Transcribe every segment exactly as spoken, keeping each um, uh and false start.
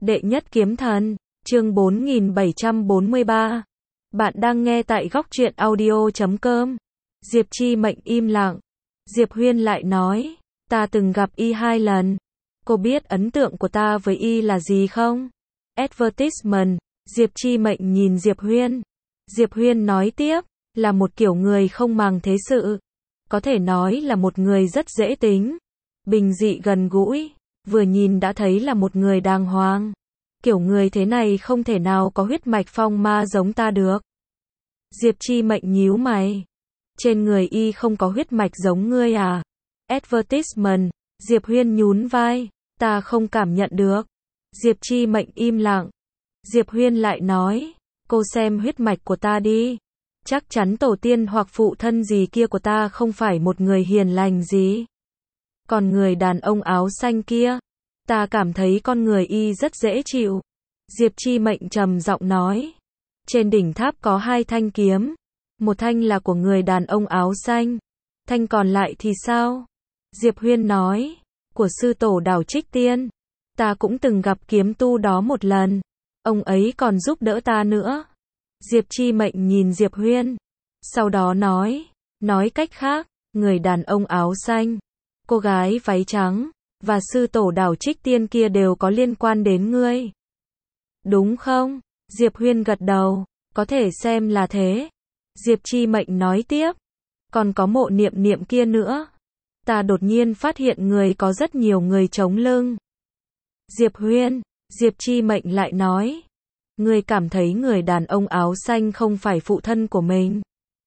Đệ nhất kiếm thần, chương bốn nghìn bảy trăm bốn mươi ba. Bạn đang nghe tại góc truyện audio chấm com. Diệp Chi Mệnh im lặng. Diệp Huyên lại nói, ta từng gặp y hai lần. Cô biết ấn tượng của ta với y là gì không? Advertisement. Diệp Chi Mệnh nhìn Diệp Huyên. Diệp Huyên nói tiếp, là một kiểu người không màng thế sự. Có thể nói là một người rất dễ tính. Bình dị gần gũi. Vừa nhìn đã thấy là một người đàng hoàng. Kiểu người thế này không thể nào có huyết mạch phong ma giống ta được. Diệp Chi Mệnh nhíu mày. Trên người y không có huyết mạch giống ngươi à? Advertisement. Diệp Huyên nhún vai. Ta không cảm nhận được. Diệp Chi Mệnh im lặng. Diệp Huyên lại nói, cô xem huyết mạch của ta đi. Chắc chắn tổ tiên hoặc phụ thân gì kia của ta không phải một người hiền lành gì. Còn người đàn ông áo xanh kia, ta cảm thấy con người y rất dễ chịu. Diệp Chi Mệnh trầm giọng nói, trên đỉnh tháp có hai thanh kiếm. Một thanh là của người đàn ông áo xanh. Thanh còn lại thì sao? Diệp Huyên nói, của sư tổ Đào Trích Tiên. Ta cũng từng gặp kiếm tu đó một lần. Ông ấy còn giúp đỡ ta nữa. Diệp Chi Mệnh nhìn Diệp Huyên. Sau đó nói, nói cách khác, người đàn ông áo xanh, cô gái váy trắng, và sư tổ Đào Trích Tiên kia đều có liên quan đến ngươi. Đúng không? Diệp Huyên gật đầu, có thể xem là thế. Diệp Chi Mệnh nói tiếp, còn có Mộ Niệm Niệm kia nữa. Ta đột nhiên phát hiện người có rất nhiều người chống lưng. Diệp Huyên, Diệp Chi Mệnh lại nói, ngươi cảm thấy người đàn ông áo xanh không phải phụ thân của mình.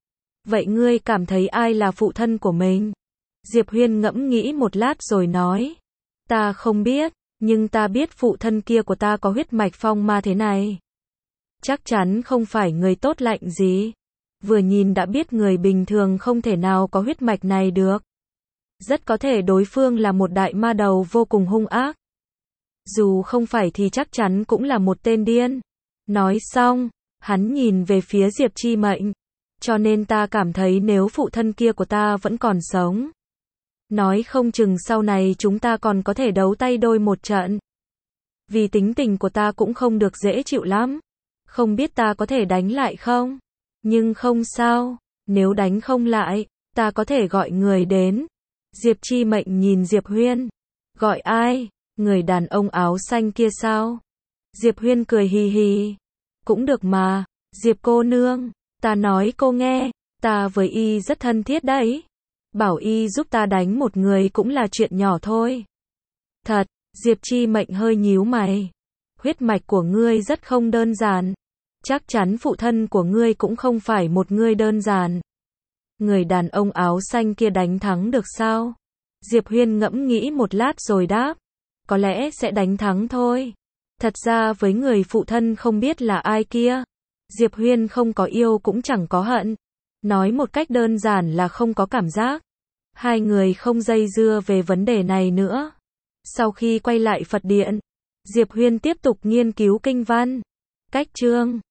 Vậy ngươi cảm thấy ai là phụ thân của mình? Diệp Huyên ngẫm nghĩ một lát rồi nói, ta không biết, nhưng ta biết phụ thân kia của ta có huyết mạch phong ma thế này. Chắc chắn không phải người tốt lành gì. Vừa nhìn đã biết người bình thường không thể nào có huyết mạch này được. Rất có thể đối phương là một đại ma đầu vô cùng hung ác. Dù không phải thì chắc chắn cũng là một tên điên. Nói xong, hắn nhìn về phía Diệp Chi Mệnh. Cho nên ta cảm thấy nếu phụ thân kia của ta vẫn còn sống, nói không chừng sau này chúng ta còn có thể đấu tay đôi một trận. Vì tính tình của ta cũng không được dễ chịu lắm. Không biết ta có thể đánh lại không? Nhưng không sao, nếu đánh không lại, ta có thể gọi người đến. Diệp Chi Mệnh nhìn Diệp Huyên. Gọi ai? Người đàn ông áo xanh kia sao? Diệp Huyên cười hì hì. Cũng được mà, Diệp cô nương, ta nói cô nghe, ta với y rất thân thiết đấy. Bảo y giúp ta đánh một người cũng là chuyện nhỏ thôi. Thật, Diệp Chi Mệnh hơi nhíu mày. Huyết mạch của ngươi rất không đơn giản. Chắc chắn phụ thân của ngươi cũng không phải một người đơn giản. Người đàn ông áo xanh kia đánh thắng được sao? Diệp Huyên ngẫm nghĩ một lát rồi đáp, có lẽ sẽ đánh thắng thôi. Thật ra với người phụ thân không biết là ai kia, Diệp Huyên không có yêu cũng chẳng có hận. Nói một cách đơn giản là không có cảm giác. Hai người không dây dưa về vấn đề này nữa. Sau khi quay lại Phật điện, Diệp Huyên tiếp tục nghiên cứu kinh văn, cách chương.